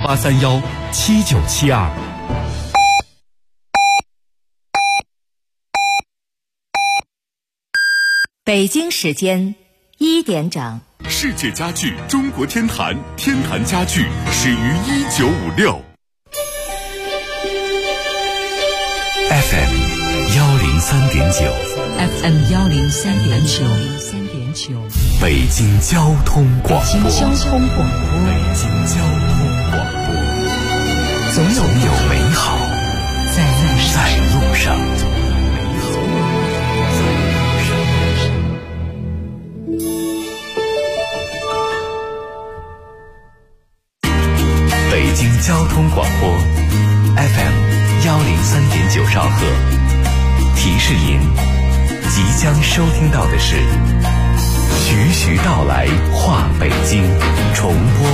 08317972。 北京时间1点整。 世界家具中国天坛，天坛家具始于1956。 FM 103.9 FM 103.9， 北京交通广播。 北京交通广播， 总有美好在路上。北京交通广播 FM 103.9兆赫，提示您即将收听到的是徐徐道来话北京重播。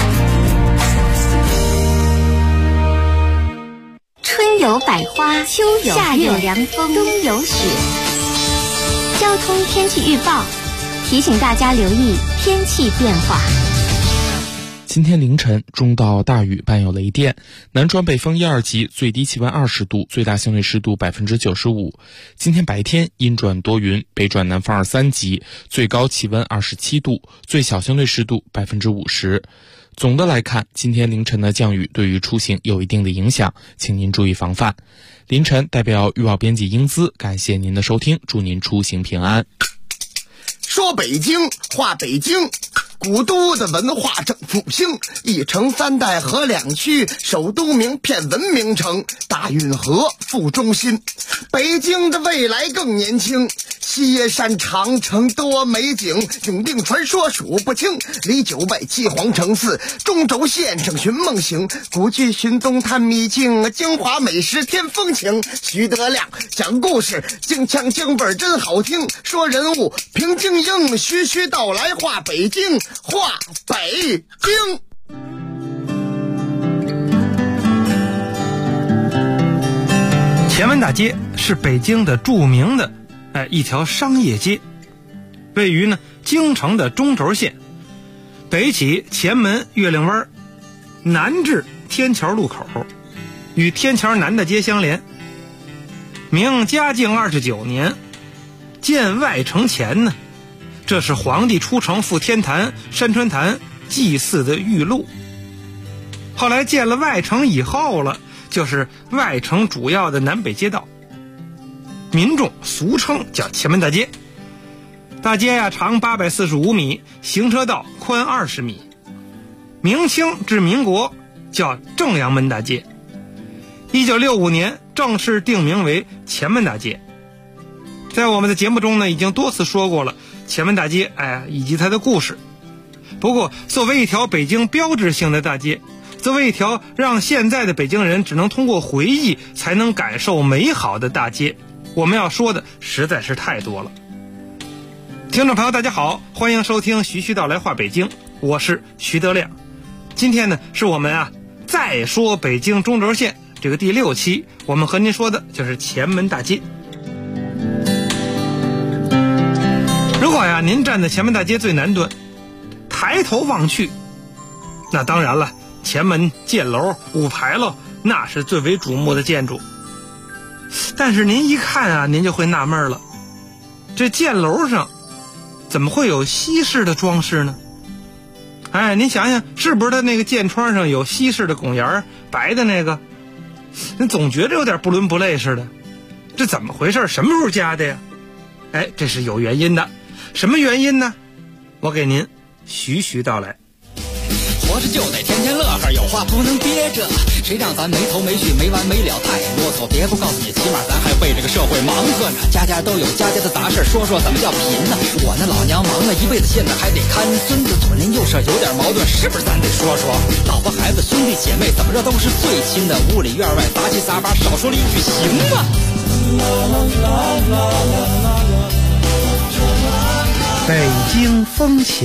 春有百花，秋有夏有凉风，冬有雪。交通天气预报提醒大家留意天气变化。 今天凌晨中到大雨伴有雷电，南转北风1、2级，最低气温20度，最大相对湿度95%。今天白天阴转多云，北转南风2、3级，最高气温27度，最小相对湿度50%。总的来看，今天凌晨的降雨对于出行有一定的影响，请您注意防范。凌晨代表预报编辑英姿，感谢您的收听，祝您出行平安。 说北京话北京，古都的文化正复兴，一城三代河两区，首都名片文明城，大运河副中心。北京的未来更年轻，西山长城多美景，永定传说数不清，离9外七皇城寺，中轴线上寻梦行，古剧寻踪探秘境，京华美食添风情。徐德亮讲故事，京腔京味真好听，说人物评京英，徐徐道来话北京，话北京。 前门大街是北京的著名的一条商业街，位于京城的中轴线，北起前门月亮湾，南至天桥路口，与天桥南大街相连。明嘉靖29年建外城前这是皇帝出城赴天坛、山川坛祭祀的御路。后来建了外城以后了，就是外城主要的南北街道，民众俗称叫前门大街。大街长845米，行车道宽20米。明清至民国叫正阳门大街，1965年正式定名为前门大街。在我们的节目中已经多次说过了前门大街以及它的故事。不过作为一条北京标志性的大街，作为一条让现在的北京人只能通过回忆才能感受美好的大街，我们要说的实在是太多了。听众朋友大家好，欢迎收听徐徐道来话北京，我是徐德亮。今天是我们再说北京中轴线这个第6期，我们和您说的就是前门大街。如果您站在前门大街最南端，抬头望去，那当然了，前门箭楼、五牌楼那是最为瞩目的建筑。但是您一看您就会纳闷了，这箭楼上怎么会有西式的装饰呢？您想想，是不是它那个箭窗上有西式的拱檐，白的那个？你总觉得有点不伦不类似的，这怎么回事？什么时候加的呀？这是有原因的。什么原因呢？我给您徐徐道来。 活着就得天天乐呵，有话不能憋着，谁让咱没头没绪没完没了，太啰嗦。别不告诉你，起码咱还为这个社会忙活呢。家家都有家家的杂事，说说怎么叫贫呢？我那老娘忙了一辈子，现在还得看孙子，左邻右舍有点矛盾，是不是咱得说说？老婆孩子兄弟姐妹怎么着都是最亲的，屋里院外杂七杂八，少说了一句行吗？ 北京风情。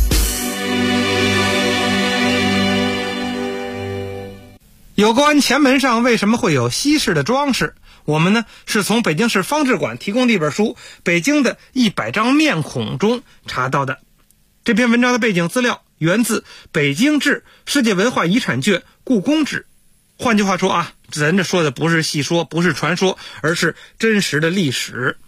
有关前门上为什么会有西式的装饰，我们是从北京市方志馆提供的一本书《北京的100张面孔》中查到的。这篇文章的背景资料源自北京志世界文化遗产卷故宫志。换句话说啊，咱这说的不是戏说，不是传说，而是真实的历史。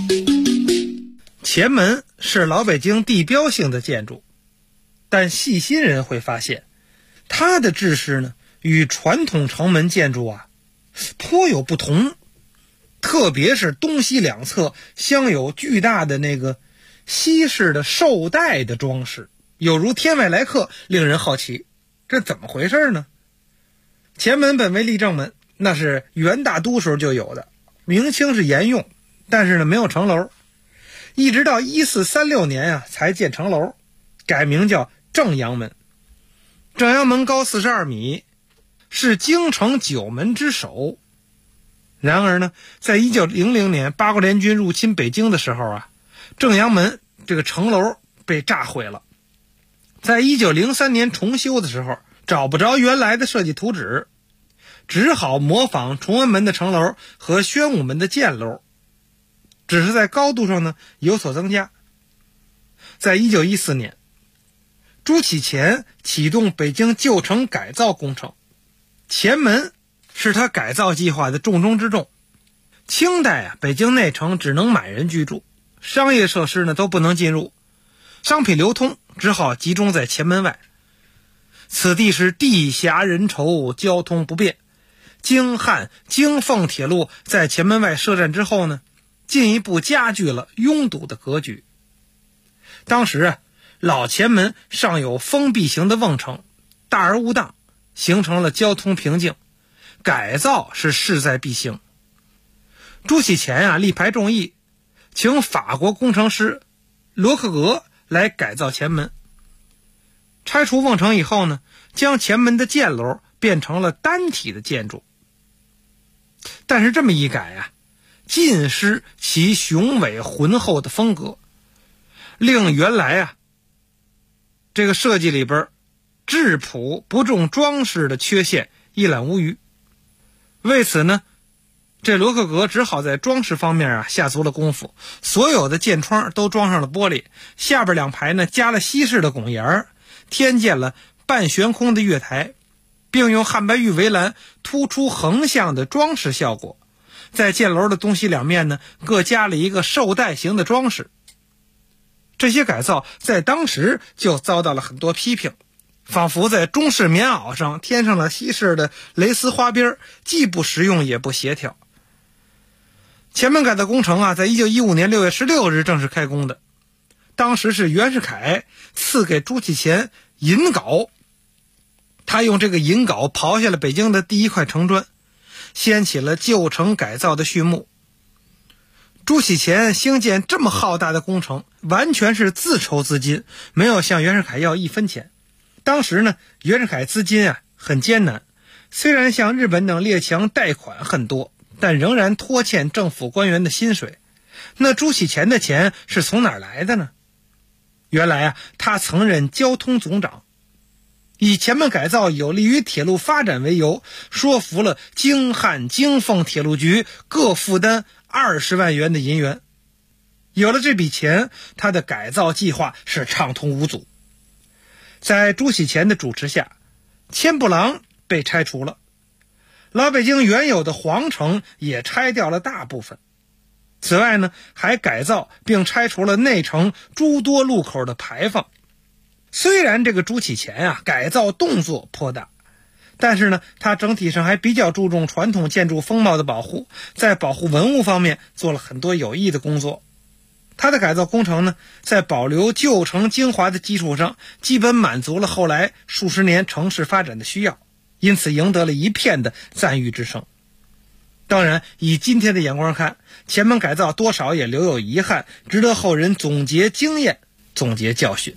前门是老北京地标性的建筑，但细心人会发现，它的制式呢与传统城门建筑啊颇有不同，特别是东西两侧镶有巨大的那个西式的绶带的装饰，有如天外来客，令人好奇，这怎么回事呢？前门本为立正门，那是元大都时候就有的，明清是沿用，但是呢没有城楼，一直到1436年啊才建成楼，改名叫正阳门。正阳门高42米，是京城9门之首。然而呢，在1900年八国联军入侵北京的时候啊，正阳门这个城楼被炸毁了。在1903年重修的时候，找不着原来的设计图纸，只好模仿崇文门的城楼和宣武门的箭楼，只是在高度上呢有所增加。在1914年，朱启潜启动北京旧城改造工程，前门是他改造计划的重中之重。清代啊，北京内城只能满人居住，商业设施呢都不能进入，商品流通只好集中在前门外。此地是地狭人稠，交通不便。京汉、京凤铁路在前门外设站之后呢，进一步加剧了拥堵的格局。当时啊，老前门尚有封闭型的瓮城，大而无当，形成了交通瓶颈。改造是势在必行。朱启潜啊力排众议，请法国工程师罗克格来改造前门。拆除瓮城以后呢，将前门的箭楼变成了单体的建筑。但是这么一改啊，尽失其雄伟浑厚的风格，令原来啊这个设计里边质朴不重装饰的缺陷一览无余。为此呢，这罗克格只好在装饰方面啊下足了功夫，所有的箭窗都装上了玻璃，下边2排呢加了西式的拱檐，添建了半悬空的月台，并用汉白玉围栏突出横向的装饰效果。在箭楼的东西两面呢各加了一个绶带形的装饰。这些改造在当时就遭到了很多批评，仿佛在中式棉袄上添上了西式的蕾丝花边，既不实用也不协调。前门改造工程啊，在1915年6月16日正式开工的。当时是袁世凯赐给朱启潜银镐，他用这个银镐刨下了北京的第一块城砖，掀起了旧城改造的序幕。朱启潜兴建这么浩大的工程，完全是自筹资金，没有向袁世凯要1分钱。当时呢，袁世凯资金啊很艰难，虽然向日本等列强贷款很多，但仍然拖欠政府官员的薪水。那朱启潜的钱是从哪儿来的呢？原来啊，他曾任交通总长，以前门改造有利于铁路发展为由，说服了京汉、京凤铁路局各负担20万元的银元。有了这笔钱，他的改造计划是畅通无阻。在朱启潜的主持下，千步廊被拆除了，老北京原有的皇城也拆掉了大部分。此外呢，还改造并拆除了内城诸多路口的牌坊。虽然这个朱启潜啊改造动作颇大，但是呢，他整体上还比较注重传统建筑风貌的保护，在保护文物方面做了很多有益的工作。他的改造工程呢，在保留旧城精华的基础上，基本满足了后来数十年城市发展的需要，因此赢得了一片的赞誉之声。当然，以今天的眼光看，前门改造多少也留有遗憾，值得后人总结经验，总结教训。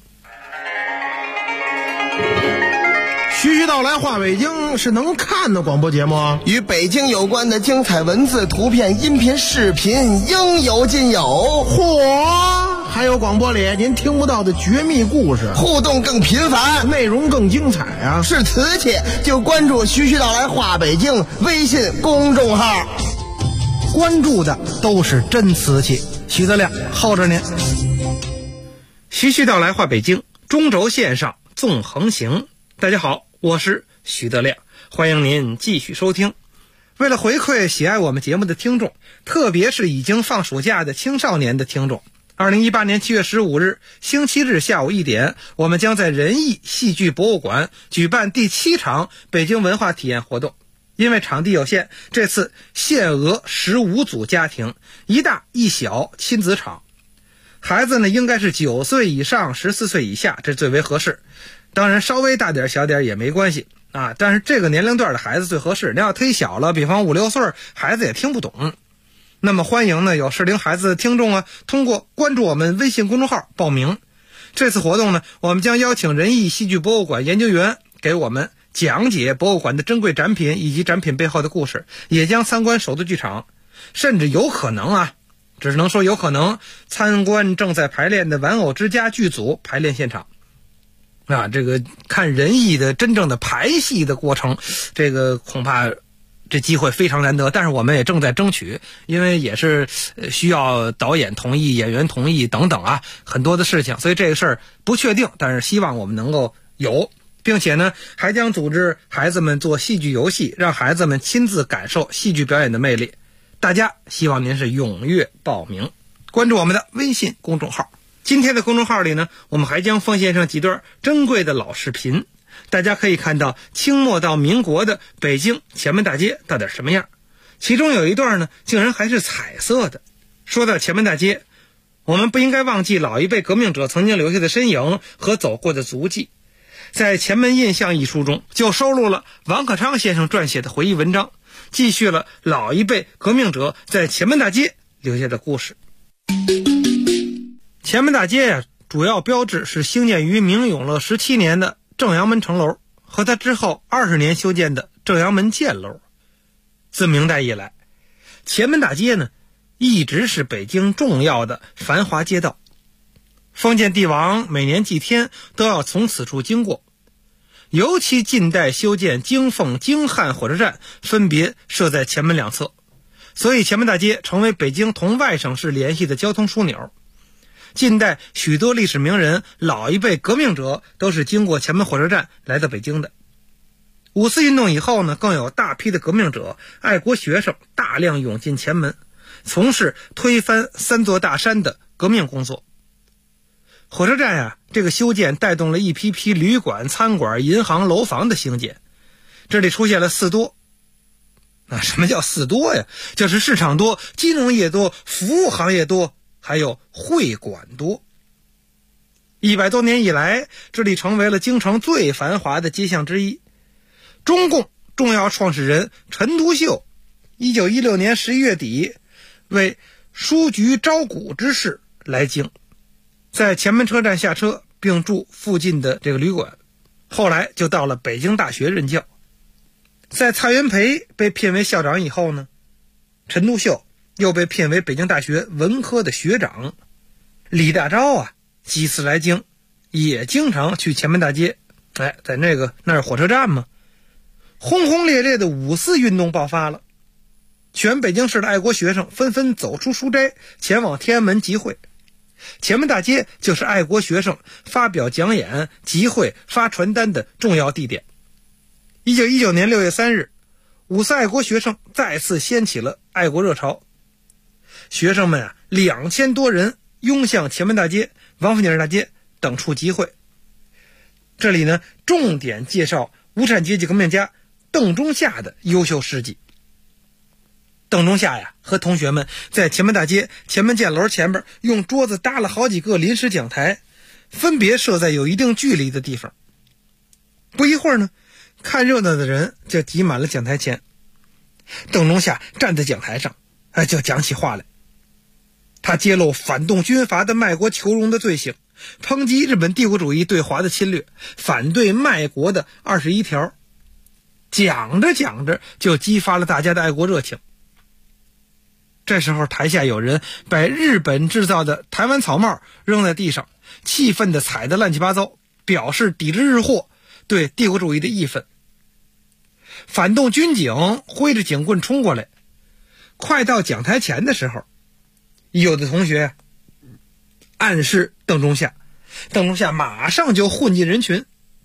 徐徐道来话北京是能看的广播节目， 与北京有关的精彩文字、图片、音频、视频应有尽有。 嚯，还有广播里您听不到的绝密故事， 互动更频繁， 内容更精彩啊！ 是瓷器就关注徐徐道来话北京微信公众号， 关注的都是真瓷器。徐德亮候着您。徐徐道来话北京中轴线上纵横行。大家好，我是徐德亮，欢迎您继续收听。为了回馈喜爱我们节目的听众，特别是已经放暑假的青少年的听众，2018年7月15日星期日下午1点，我们将在仁义戏剧博物馆举办第7场北京文化体验活动。因为场地有限，这次限额15组家庭，1大1小亲子场。孩子呢应该是9岁以上14岁以下，这最为合适。当然稍微大点小点也没关系啊，但是这个年龄段的孩子最合适。你要忒小了，比方5、6岁，孩子也听不懂。那么欢迎呢有适龄孩子的听众啊，通过关注我们微信公众号报名。这次活动呢，我们将邀请仁义戏剧博物馆研究员给我们讲解博物馆的珍贵展品以及展品背后的故事，也将参观首都剧场，甚至有可能啊，只能说有可能参观正在排练的玩偶之家剧组排练现场啊。这个看仁义的真正的排戏的过程，这个恐怕这机会非常难得，但是我们也正在争取，因为也是需要导演同意、演员同意等等啊，很多的事情，所以这个事儿不确定，但是希望我们能够有，并且呢还将组织孩子们做戏剧游戏，让孩子们亲自感受戏剧表演的魅力。大家希望您是踊跃报名，关注我们的微信公众号。今天的公众号里呢，我们还将奉献上几段珍贵的老视频，大家可以看到清末到民国的北京前门大街到底什么样。其中有一段呢竟然还是彩色的。说到前门大街，我们不应该忘记老一辈革命者曾经留下的身影和走过的足迹。在《前门印象》一书中就收录了王可昌先生撰写的回忆文章，继续了老一辈革命者在前门大街留下的故事。前门大街呀，主要标志是兴建于明永乐17年的正阳门城楼和它之后20年修建的正阳门箭楼。自明代以来，前门大街呢一直是北京重要的繁华街道，封建帝王每年祭天都要从此处经过，尤其近代修建京凤、京汉火车站分别设在前门两侧，所以前门大街成为北京同外省市联系的交通枢纽。近代许多历史名人、老一辈革命者都是经过前门火车站来到北京的。五四运动以后呢，更有大批的革命者、爱国学生大量涌进前门，从事推翻3座大山的革命工作。火车站呀，这个修建带动了一批批旅馆、餐馆、银行、楼房的兴建。这里出现了4多。什么叫4多呀？就是市场多、金融业多、服务行业多，还有会馆多。100多年以来，这里成为了京城最繁华的街巷之一。中共重要创始人陈独秀1916年11月底为书局招股之事来京，在前门车站下车，并住附近的这个旅馆，后来就到了北京大学任教。在蔡元培被聘为校长以后呢，陈独秀又被聘为北京大学文科的学长。李大钊啊，几次来京也经常去前门大街，在那是火车站嘛。轰轰烈烈的五四运动爆发了，全北京市的爱国学生纷纷走出书斋，前往天安门集会。前门大街就是爱国学生发表讲演、集会、发传单的重要地点。1919年6月3日，五四爱国学生再次掀起了爱国热潮，学生们2000多人拥向前门大街、王府井大街等处集会。这里呢，重点介绍无产阶级革命家邓中夏的优秀事迹。邓中夏和同学们在前门大街前门箭楼前边用桌子搭了好几个临时讲台，分别设在有一定距离的地方。不一会儿呢，看热闹的人就挤满了讲台前。邓中夏站在讲台上，就讲起话来。他揭露反动军阀的卖国求荣的罪行，抨击日本帝国主义对华的侵略，反对卖国的21条。讲着讲着就激发了大家的爱国热情。这时候台下有人把日本制造的台湾草帽扔在地上，气愤地踩得乱七八糟，表示抵制日货，对帝国主义的义愤。反动军警挥着警棍冲过来，快到讲台前的时候，有的同学暗示邓中夏，邓中夏马上就混进人群，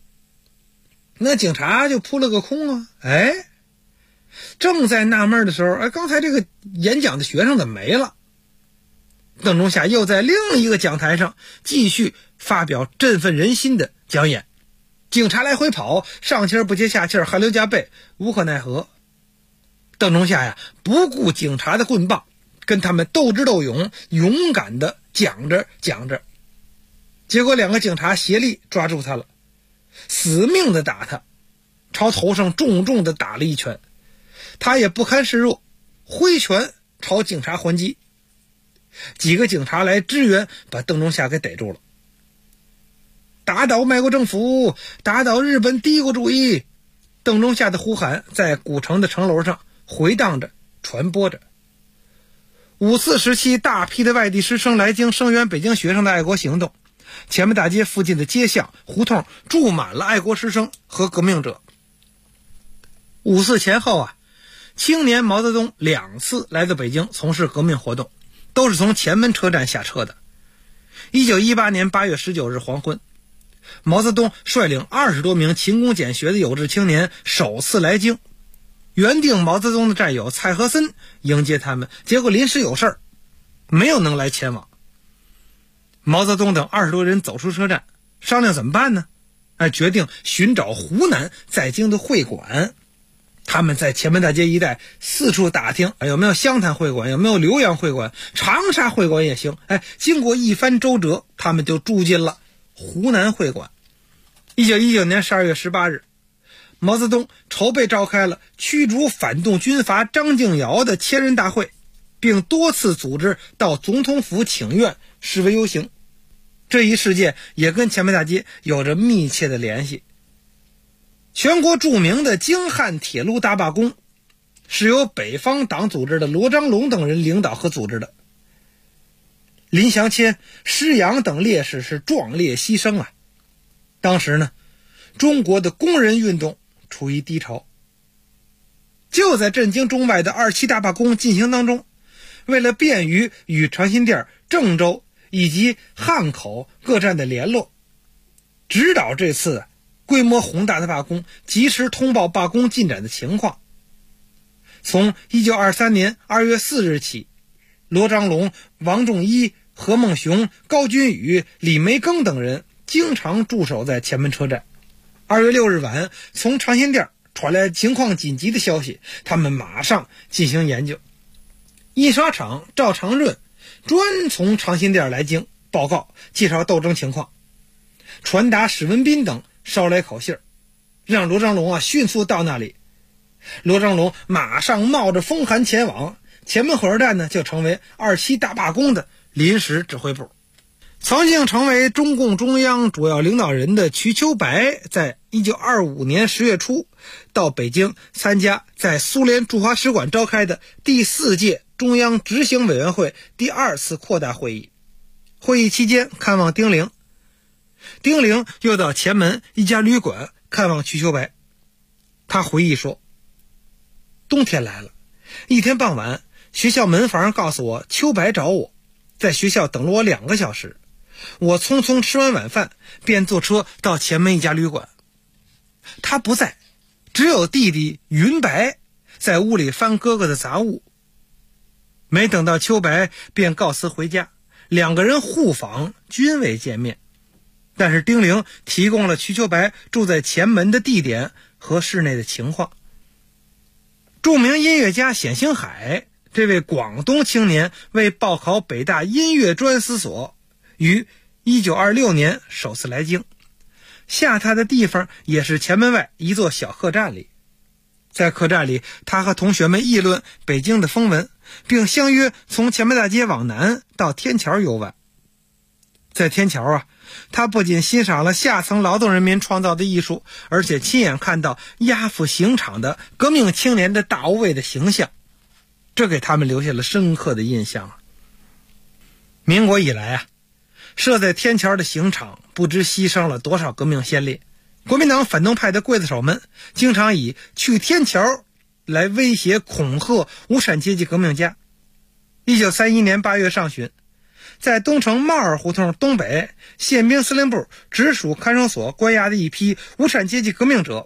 那警察就扑了个空啊！正在纳闷的时候，刚才这个演讲的学生怎么没了？邓中夏又在另一个讲台上继续发表振奋人心的讲演。警察来回跑，上气不接下气，汗流浃背，无可奈何。邓中夏不顾警察的棍棒，跟他们斗智斗勇，勇敢的讲着，结果2个警察协力抓住他了，死命的打他，朝头上重重的打了一拳。他也不堪示弱，挥拳朝警察还击。几个警察来支援，把邓中夏给逮住了。打倒美国政府，打倒日本帝国主义！邓中夏的呼喊在古城的城楼上回荡着，传播着。五四时期，大批的外地师生来京声援北京学生的爱国行动，前门大街附近的街巷胡同住满了爱国师生和革命者。五四前后青年毛泽东2次来到北京从事革命活动，都是从前门车站下车的。1918年8月19日黄昏，毛泽东率领20多名勤工俭学的有志青年首次来京。原定毛泽东的战友蔡和森迎接他们，结果临时有事儿，没有能来前往。毛泽东等20多人走出车站，商量怎么办呢？决定寻找湖南在京的会馆。他们在前门大街一带四处打听，有没有湘潭会馆，有没有浏阳会馆，长沙会馆也行。经过一番周折，他们就住进了湖南会馆。1919年12月18日，毛泽东筹备召开了驱逐反动军阀张敬尧的千人大会，并多次组织到总统府请愿、示威游行。这一事件也跟前门大街有着密切的联系。全国著名的京汉铁路大罢工是由北方党组织的罗章龙等人领导和组织的。林祥谦、施洋等烈士是壮烈牺牲当时呢，中国的工人运动处于低潮。就在震惊中外的27大罢工进行当中，为了便于与长辛店、郑州以及汉口各站的联络，指导这次规模宏大的罢工，及时通报罢工进展的情况。从1923年2月4日起，罗章龙、王仲一、何孟雄、高君宇、李梅庚等人经常驻守在前门车站。2月6日晚，从长辛店传来情况紧急的消息，他们马上进行研究。印刷厂赵长润专从长辛店来京报告介绍斗争情况，传达史文彬等捎来口信，让罗章龙迅速到那里。罗章龙马上冒着风寒前往，前门火车站呢就成为27大罢工的临时指挥部。曾经成为中共中央主要领导人的瞿秋白，在1925年10月初到北京参加在苏联驻华使馆召开的第4届中央执行委员会第2次扩大会议。会议期间看望丁玲，丁玲又到前门一家旅馆看望瞿秋白。他回忆说，冬天来了，一天傍晚，学校门房告诉我秋白找我，在学校等了我2个小时。我匆匆吃完晚饭，便坐车到前门一家旅馆。他不在，只有弟弟云白在屋里翻哥哥的杂物。没等到秋白，便告辞回家。2个人互访，均未见面。但是丁玲提供了瞿秋白住在前门的地点和室内的情况。著名音乐家冼星海，这位广东青年为报考北大音乐专思所，于1926年首次来京，下榻的地方也是前门外一座小客栈里。在客栈里，他和同学们议论北京的风闻，并相约从前门大街往南到天桥游玩。在天桥他不仅欣赏了下层劳动人民创造的艺术，而且亲眼看到押赴刑场的革命青年的大无畏的形象，这给他们留下了深刻的印象。民国以来设在天桥的刑场不知牺牲了多少革命先烈。国民党反动派的刽子手们经常以去天桥来威胁恐吓无产阶级革命家。1931年8月上旬，在东城帽儿胡同东北宪兵司令部直属看守所关押的一批无产阶级革命者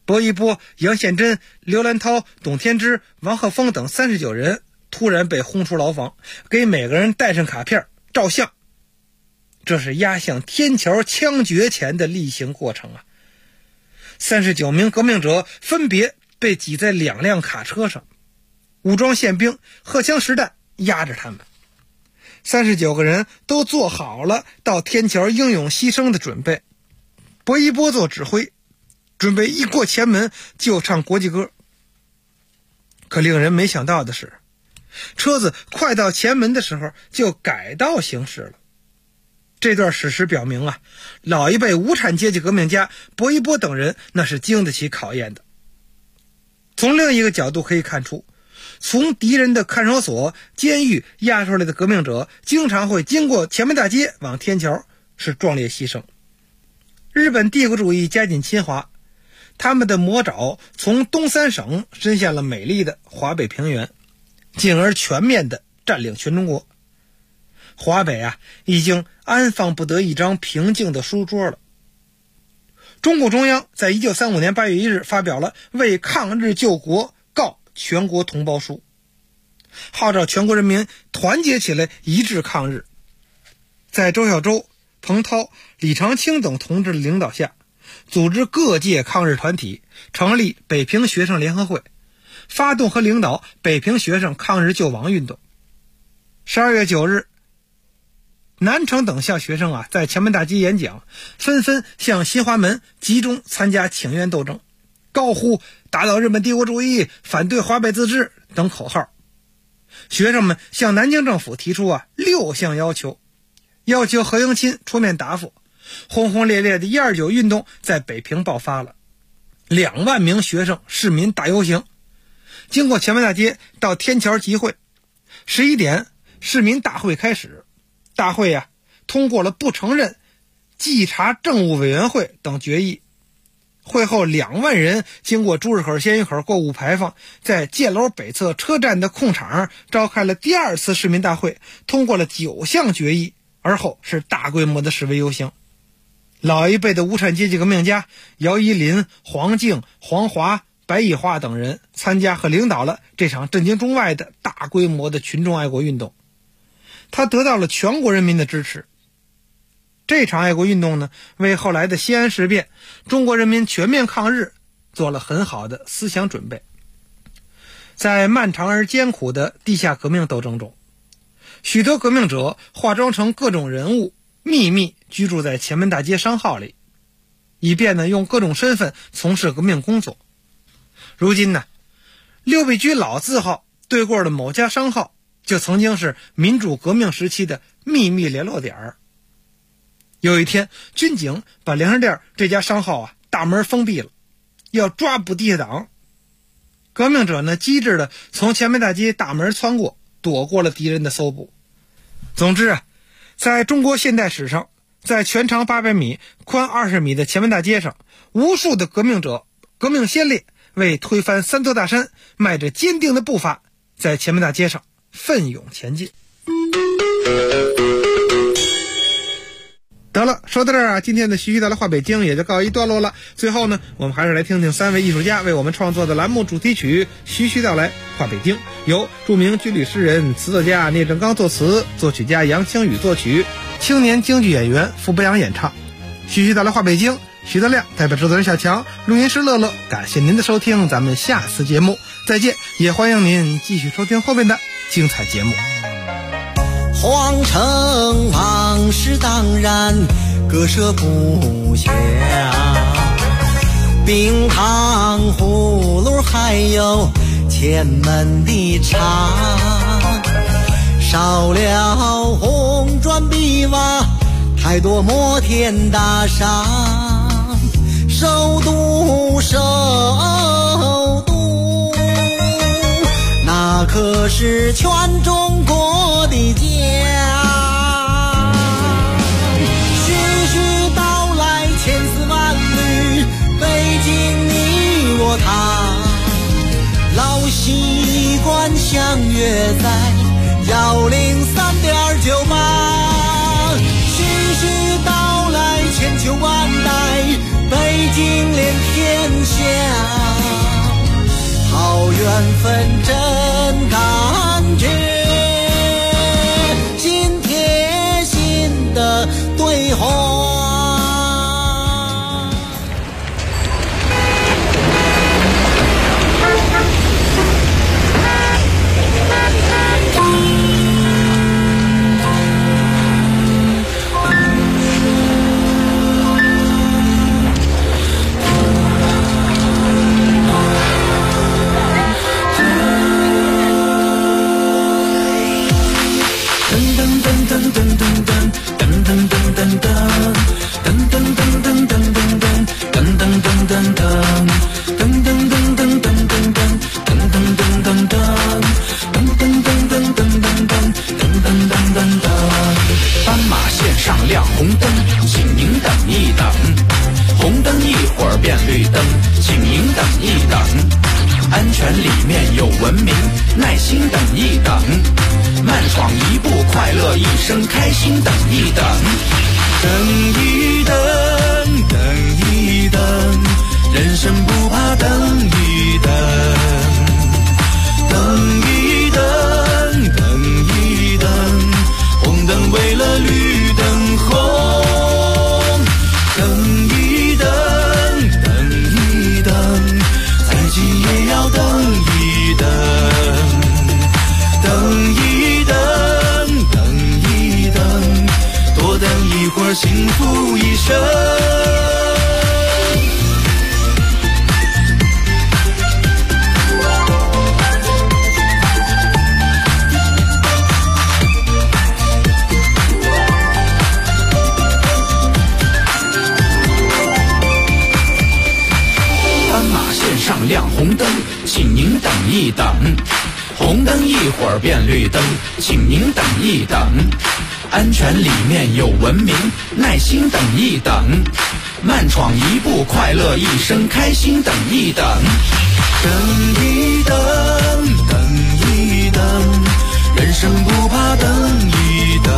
薄一波、杨宪珍、刘兰涛、董天之、王鹤峰等39人突然被轰出牢房，给每个人带上卡片照相。这是押向天桥枪决前的例行过程啊！39名革命者分别被挤在2辆卡车上，武装宪兵荷枪实弹压着他们。39个人都做好了到天桥英勇牺牲的准备。薄一波做指挥，准备一过前门就唱国际歌。可令人没想到的是，车子快到前门的时候就改道行驶了。这段史实表明啊，老一辈无产阶级革命家薄一波等人那是经得起考验的。从另一个角度可以看出，从敌人的看守所、监狱押出来的革命者经常会经过前门大街往天桥，是壮烈牺牲。日本帝国主义加紧侵华，他们的魔爪从东三省伸向了美丽的华北平原，进而全面地占领全中国。华北啊，已经安放不得一张平静的书桌了。中共中央在1935年8月1日发表了为抗日救国告全国同胞书，号召全国人民团结起来一致抗日。在周小舟、彭涛、李长青等同志的领导下，组织各界抗日团体，成立北平学生联合会，发动和领导北平学生抗日救亡运动。12月9日，南城等校学生在前门大街演讲，纷纷向新华门集中参加请愿斗争，高呼打倒日本帝国主义、反对华北自治等口号。学生们向南京政府提出6项要求，要求何应钦出面答复。轰轰烈烈的129运动在北平爆发了，2万名学生市民大游行，经过前门大街到天桥集会。11点，市民大会开始。大会通过了不承认稽查政务委员会等决议。会后2万人经过朱日口、鲜鱼口过五牌坊，在箭楼北侧车站的空场召开了第2次市民大会，通过了9项决议，而后是大规模的示威游行。老一辈的无产阶级革命家姚依林、黄敬、黄华、白毅华等人参加和领导了这场震惊中外的大规模的群众爱国运动，他得到了全国人民的支持。这场爱国运动呢，为后来的西安事变、中国人民全面抗日做了很好的思想准备。在漫长而艰苦的地下革命斗争中，许多革命者化妆成各种人物，秘密居住在前门大街商号里，以便呢用各种身份从事革命工作。如今呢，六必居老字号对过的某家商号就曾经是民主革命时期的秘密联络点。有一天，军警把粮食店这家商号大门封闭了，要抓捕地下党。革命者呢机智的从前门大街大门穿过，躲过了敌人的搜捕。总之在中国现代史上，在全长800米、宽20米的前门大街上，无数的革命者、革命先烈为推翻3座大山，迈着坚定的步伐，在前门大街上奋勇前进。得了，说到这儿今天的徐徐道来话北京也就告一段落了。最后呢，我们还是来听听3位艺术家为我们创作的栏目主题曲《徐徐道来话北京》，由著名军旅诗人、词作家聂政刚作词，作曲家杨清宇作曲，青年京剧演员傅博阳演唱。徐徐道来话北京，徐德亮代表制作人小强，录音师乐乐，感谢您的收听，咱们下次节目再见，也欢迎您继续收听后面的精彩节目。 皇城往事当然割舍不下，冰糖葫芦还有前门的茶，少了红砖碧瓦，太多摩天大厦，首都那可是全中国的家。徐徐道来千丝万缕，北京你我他，老习惯相约在103.98。徐徐道来千秋万代，北京连天下。 好缘分真感觉，心贴心的对话。 斑马线上亮红灯，请您等一等。红灯一会儿变绿灯，请您等一等。安全里面有文明，耐心等一等。慢闯一步，快乐一生，开心等一等。等一等，等一等，人生不怕等一等。等一等，等一等，红灯为了绿灯红。等一等，等一等，再急也要等一等。等一等，等一等，多等一会儿，幸福一生。上亮红灯，请您等一等。红灯一会儿变绿灯，请您等一等。安全里面有文明，耐心等一等。慢闯一步，快乐一生，开心等一等。等一等，等一等，人生不怕等一等。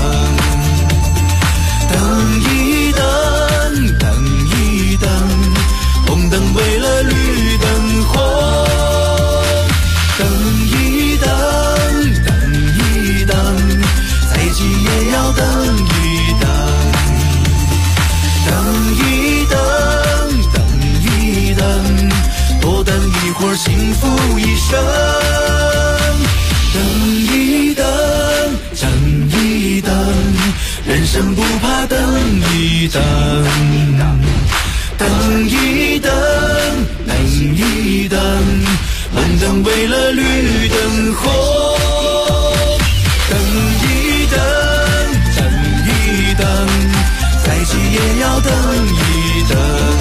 等一等，等一等，红灯为了绿灯红。等一等，等一等，再急也要等一等。等一等，等一等，多等一会儿，幸福一生。等一等，等一等，人生不怕等一等。等一等，等一等，红灯为了绿灯红。等一等，等一等，再急也要等一等。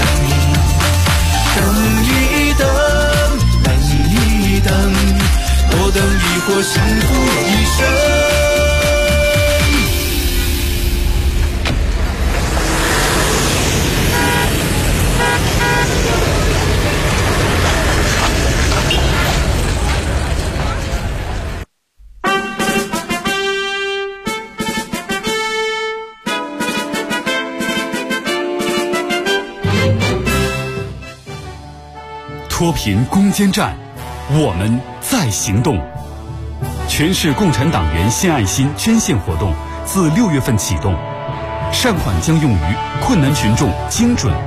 等一等，等一等，多等一会儿，幸福一生。 脱贫攻坚战，我们在行动。全市共产党员献爱心捐献活动自6月份启动，善款将用于困难群众精准